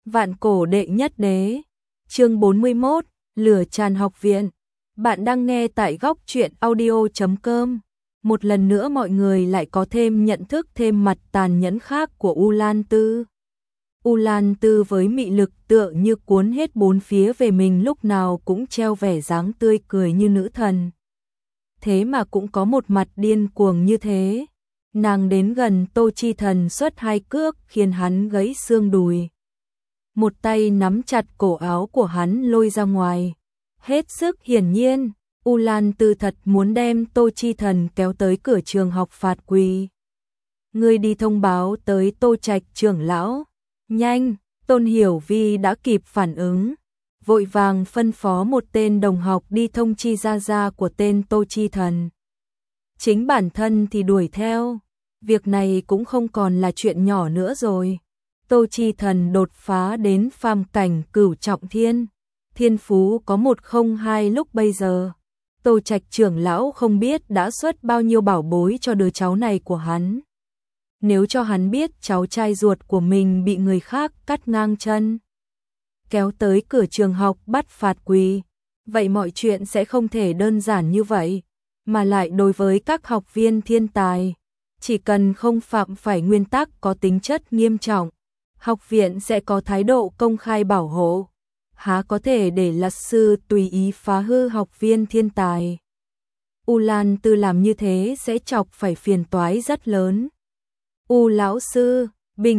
Vạn cổ đệ nhất đế. Chương 41, lửa tràn học viện. Bạn đang nghe tại góc truyện audio.com. Một lần nữa mọi người lại có thêm nhận thức thêm mặt tàn nhẫn khác của U Lan Tư. U Lan Tư với mị lực tựa như cuốn hết bốn phía về mình, lúc nào cũng treo vẻ dáng tươi cười như nữ thần. Thế mà cũng có một mặt điên cuồng như thế. Nàng đến gần Tô Chi Thần xuất hai cước khiến hắn gãy xương đùi. Một tay nắm chặt cổ áo của hắn lôi ra ngoài. Hết sức hiển nhiên, U Lan Tư thật muốn đem Tô Chi Thần kéo tới cửa trường học phạt quỳ. Ngươi đi thông báo tới Tô Trạch trưởng lão. Nhanh, Tôn Hiểu Vi đã kịp phản ứng. Vội vàng phân phó một tên đồng học đi thông chi gia của tên Tô Chi Thần. Chính bản thân thì đuổi theo. Việc này cũng không còn là chuyện nhỏ nữa rồi. Tô Chi Thần đột phá đến phàm cảnh cửu trọng thiên. Thiên phú có 102 lúc bây giờ. Tô Trạch trưởng lão không biết đã xuất bao nhiêu bảo bối cho đứa cháu này của hắn. Nếu cho hắn biết cháu trai ruột của mình bị người khác cắt ngang chân, kéo tới cửa trường học bắt phạt quỳ, vậy mọi chuyện sẽ không thể đơn giản như vậy. Mà lại đối với các học viên thiên tài, chỉ cần không phạm phải nguyên tắc có tính chất nghiêm trọng, học viện sẽ có thái độ công khai bảo hộ. Há có thể để lạt sư tùy ý phá hư học viên thiên tài. U Lan Tư làm như thế sẽ chọc phải phiền toái rất lớn. U lão sư,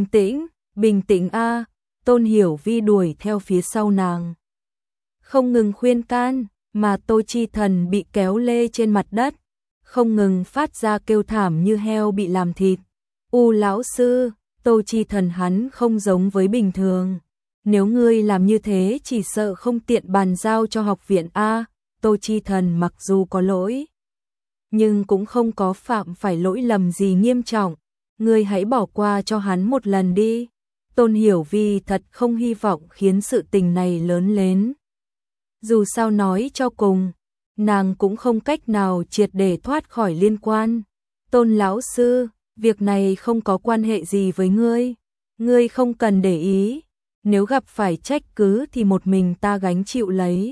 bình tĩnh a. Tôn Hiểu Vi đuổi theo phía sau nàng, không ngừng khuyên can, mà Tô Chi Thần bị kéo lê trên mặt đất, không ngừng phát ra kêu thảm như heo bị làm thịt. U lão sư, Tô Chi Thần hắn không giống với bình thường. Nếu ngươi làm như thế chỉ sợ không tiện bàn giao cho học viện a. Tô Chi Thần mặc dù có lỗi, nhưng cũng không có phạm phải lỗi lầm gì nghiêm trọng. Ngươi hãy bỏ qua cho hắn một lần đi. Tôn Hiểu Vi thật không hy vọng khiến sự tình này lớn lên. Dù sao nói cho cùng, nàng cũng không cách nào triệt để thoát khỏi liên quan. Tôn lão sư, việc này không có quan hệ gì với ngươi. Ngươi không cần để ý. Nếu gặp phải trách cứ thì một mình ta gánh chịu lấy.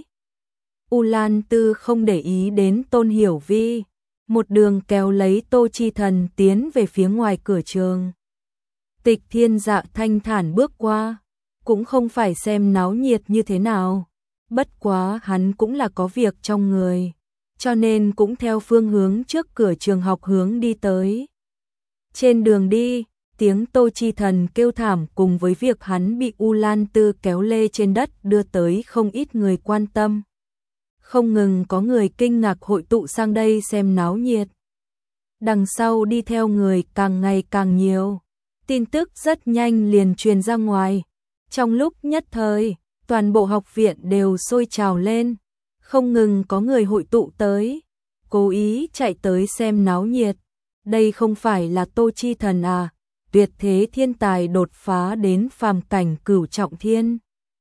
U Lan Tư không để ý đến Tôn Hiểu Vi, một đường kéo lấy Tô Chi Thần tiến về phía ngoài cửa trường. Tịch Thiên Dạ thanh thản bước qua, cũng không phải xem náo nhiệt như thế nào. Bất quá hắn cũng là có việc trong người, cho nên cũng theo phương hướng trước cửa trường học hướng đi tới. Trên đường đi, tiếng Tô Chi Thần kêu thảm cùng với việc hắn bị U Lan Tư kéo lê trên đất đưa tới không ít người quan tâm. Không ngừng có người kinh ngạc hội tụ sang đây xem náo nhiệt. Đằng sau đi theo người càng ngày càng nhiều. Tin tức rất nhanh liền truyền ra ngoài. Trong lúc nhất thời, toàn bộ học viện đều sôi trào lên. Không ngừng có người hội tụ tới, cố ý chạy tới xem náo nhiệt. Đây không phải là Tô Chi Thần à? Tuyệt thế thiên tài đột phá đến phàm cảnh cửu trọng thiên.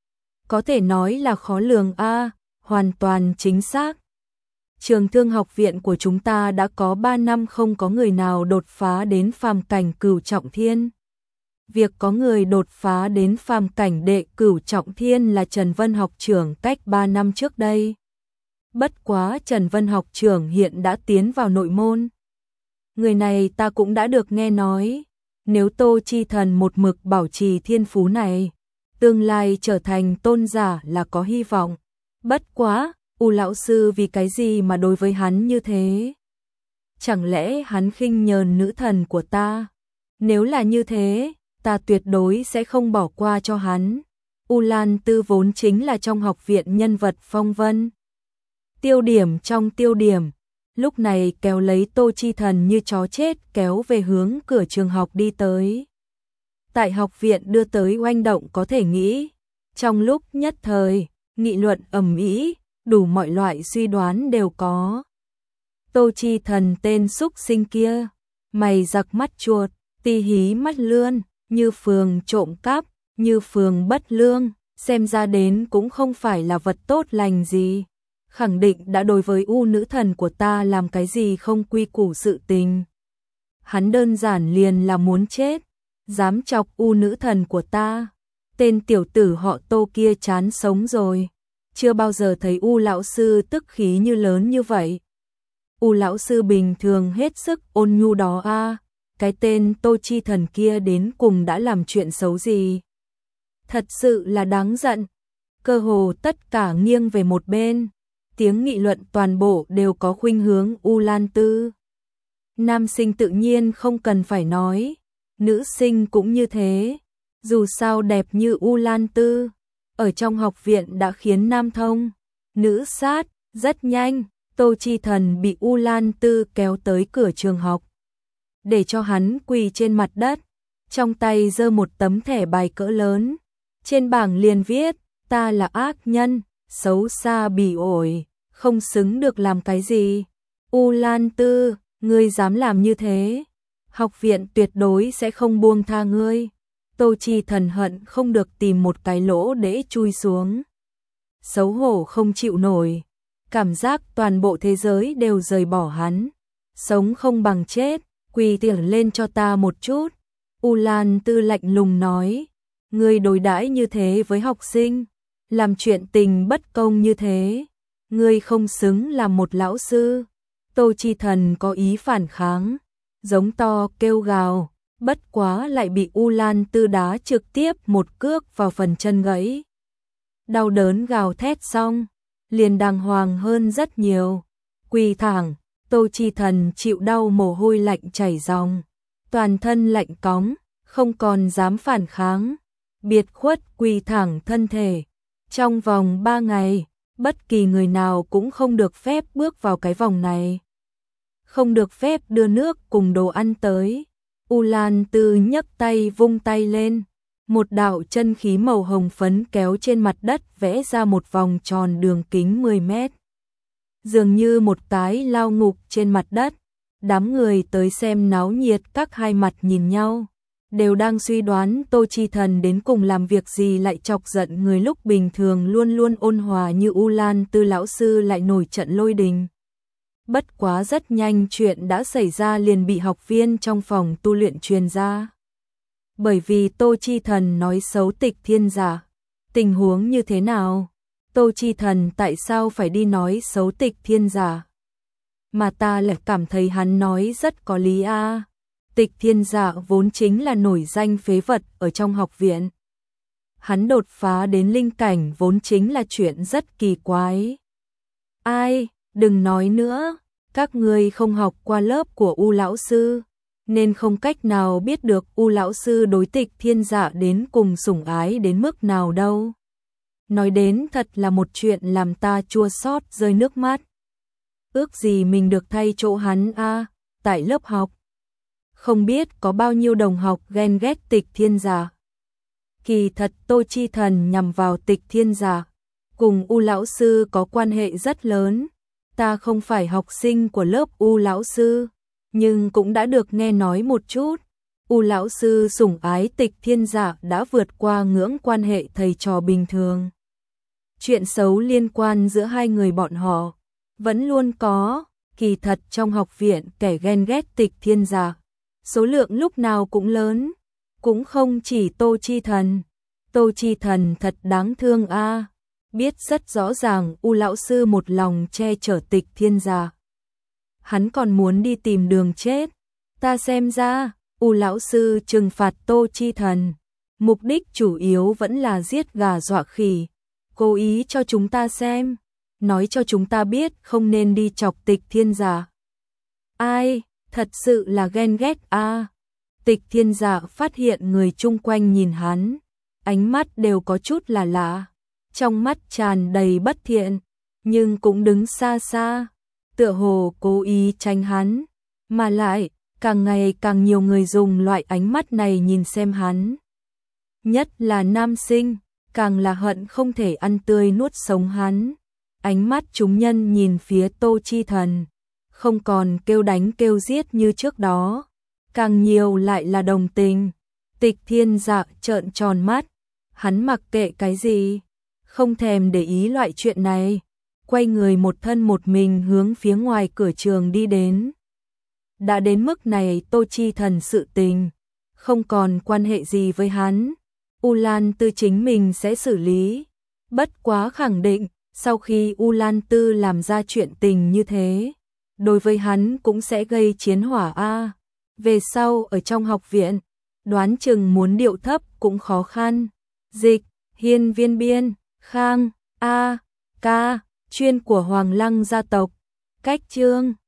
Có thể nói là khó lường a, hoàn toàn chính xác. Trường Thương học viện của chúng ta đã có 3 năm không có người nào đột phá đến phàm cảnh cửu trọng thiên. Việc có người đột phá đến phàm cảnh đệ cửu trọng thiên là Trần Vân học trưởng cách 3 năm trước đây. Bất quá Trần Vân học trưởng hiện đã tiến vào nội môn. Người này ta cũng đã được nghe nói, nếu Tô Chi Thần một mực bảo trì thiên phú này, tương lai trở thành tôn giả là có hy vọng. Bất quá, U lão sư vì cái gì mà đối với hắn như thế? Chẳng lẽ hắn khinh nhờn nữ thần của ta? Nếu là như thế, ta tuyệt đối sẽ không bỏ qua cho hắn. U Lan Tư vốn chính là trong học viện nhân vật phong vân. Tiêu điểm trong tiêu điểm, lúc này kéo lấy Tô Chi Thần như chó chết kéo về hướng cửa trường học đi tới. Tại học viện đưa tới oanh động có thể nghĩ. Trong lúc nhất thời, nghị luận ầm ĩ, đủ mọi loại suy đoán đều có. Tô Chi Thần tên xúc sinh kia, mày giặc mắt chuột, ti hí mắt lươn, như phường trộm cắp, như phường bất lương, xem ra đến cũng không phải là vật tốt lành gì. Khẳng định đã đối với U nữ thần của ta làm cái gì không quy củ sự tình. Hắn đơn giản liền là muốn chết, dám chọc U nữ thần của ta. tên tiểu tử họ Tô kia chán sống rồi, chưa bao giờ thấy U lão sư tức khí như lớn như vậy. U lão sư bình thường hết sức ôn nhu đó a, cái tên Tô Chi Thần kia đến cùng đã làm chuyện xấu gì? Thật sự là đáng giận. Cơ hồ tất cả nghiêng về một bên, tiếng nghị luận toàn bộ đều có khuynh hướng U Lan Tư. Nam sinh tự nhiên không cần phải nói, nữ sinh cũng như thế, dù sao đẹp như U Lan Tư, ở trong học viện đã khiến nam thông, nữ sát, rất nhanh, Tô Chi Thần bị U Lan Tư kéo tới cửa trường học, để cho hắn quỳ trên mặt đất, trong tay giơ một tấm thẻ bài cỡ lớn, trên bảng liền viết, ta là ác nhân, xấu xa bỉ ổi, không xứng được làm cái gì. U Lan Tư, ngươi dám làm như thế, học viện tuyệt đối sẽ không buông tha ngươi. Tô Chi Thần hận không được tìm một cái lỗ để chui xuống. Xấu hổ không chịu nổi, cảm giác toàn bộ thế giới đều rời bỏ hắn. Sống không bằng chết, quỳ tiền lên cho ta một chút. U Lan Tư lạnh lùng nói, ngươi đối đãi như thế với học sinh, làm chuyện tình bất công như thế, ngươi không xứng làm một lão sư. Tô Chi Thần có ý phản kháng, giống to kêu gào, bất quá lại bị U Lan Tư đá trực tiếp một cước vào phần chân gãy. Đau đớn gào thét xong, liền đàng hoàng hơn rất nhiều. Quỳ thẳng, Tô Chi Thần chịu đau mồ hôi lạnh chảy ròng, toàn thân lạnh cóng, không còn dám phản kháng, biệt khuất quỳ thẳng thân thể. Trong vòng 3 ngày, bất kỳ người nào cũng không được phép bước vào cái vòng này. Không được phép đưa nước cùng đồ ăn tới. U Lan Tư nhấc tay vung tay lên, một đạo chân khí màu hồng phấn kéo trên mặt đất vẽ ra một vòng tròn đường kính 10 mét. Dường như một cái lao ngục trên mặt đất, đám người tới xem náo nhiệt các hai mặt nhìn nhau, đều đang suy đoán Tô Chi Thần đến cùng làm việc gì lại chọc giận người lúc bình thường luôn luôn ôn hòa như U Lan Tư lão sư lại nổi trận lôi đình. Bất quá rất nhanh chuyện đã xảy ra liền bị học viên trong phòng tu luyện truyền ra. Bởi vì Tô Chi Thần nói xấu Tịch Thiên Giả. Tình huống như thế nào? Tô Chi Thần tại sao phải đi nói xấu Tịch Thiên Giả? Mà ta lại cảm thấy hắn nói rất có lý a. Tịch Thiên Giả vốn chính là nổi danh phế vật ở trong học viện. Hắn đột phá đến linh cảnh vốn chính là chuyện rất kỳ quái. Ai, đừng nói nữa, các ngươi không học qua lớp của U lão sư, nên không cách nào biết được U lão sư đối Tịch Thiên Giả đến cùng sủng ái đến mức nào đâu. Nói đến thật là một chuyện làm ta chua xót rơi nước mắt. Ước gì mình được thay chỗ hắn a, tại lớp học. Không biết có bao nhiêu đồng học ghen ghét Tịch Thiên Giả. Kỳ thật Tô Chi Thần nhằm vào Tịch Thiên Giả, cùng U lão sư có quan hệ rất lớn. Ta không phải học sinh của lớp U lão sư, nhưng cũng đã được nghe nói một chút. U lão sư sủng ái Tịch Thiên Giả đã vượt qua ngưỡng quan hệ thầy trò bình thường. Chuyện xấu liên quan giữa hai người bọn họ vẫn luôn có. Kỳ thật trong học viện kẻ ghen ghét Tịch Thiên Giả số lượng lúc nào cũng lớn, cũng không chỉ Tô Chi Thần. Tô Chi Thần thật đáng thương a, biết rất rõ ràng U lão sư một lòng che chở Tịch Thiên Giả. Hắn còn muốn đi tìm đường chết. Ta xem ra, U lão sư trừng phạt Tô Chi Thần, mục đích chủ yếu vẫn là giết gà dọa khỉ, cố ý cho chúng ta xem, nói cho chúng ta biết không nên đi chọc Tịch Thiên Giả. Ai, thật sự là ghen ghét a. Tịch Thiên Giả phát hiện người chung quanh nhìn hắn, ánh mắt đều có chút là lạ, trong mắt tràn đầy bất thiện, nhưng cũng đứng xa xa, tựa hồ cố ý tránh hắn, mà lại càng ngày càng nhiều người dùng loại ánh mắt này nhìn xem hắn. Nhất là nam sinh, càng là hận không thể ăn tươi nuốt sống hắn. Ánh mắt chúng nhân nhìn phía Tô Chi Thần, không còn kêu đánh kêu giết như trước đó, càng nhiều lại là đồng tình. Tịch Thiên Giả trợn tròn mắt, hắn mặc kệ cái gì, không thèm để ý loại chuyện này, quay người một thân một mình hướng phía ngoài cửa trường đi đến. Đã đến mức này Tô Chi Thần sự tình không còn quan hệ gì với hắn. U Lan Tư chính mình sẽ xử lý. Bất quá khẳng định, sau khi U Lan Tư làm ra chuyện tình như thế, đối với hắn cũng sẽ gây chiến hỏa a. Về sau ở trong học viện, đoán chừng muốn điệu thấp cũng khó khăn. Dịch, hiên viên biên, khang, a, ca, chuyên của Hoàng Lăng gia tộc. Cách chương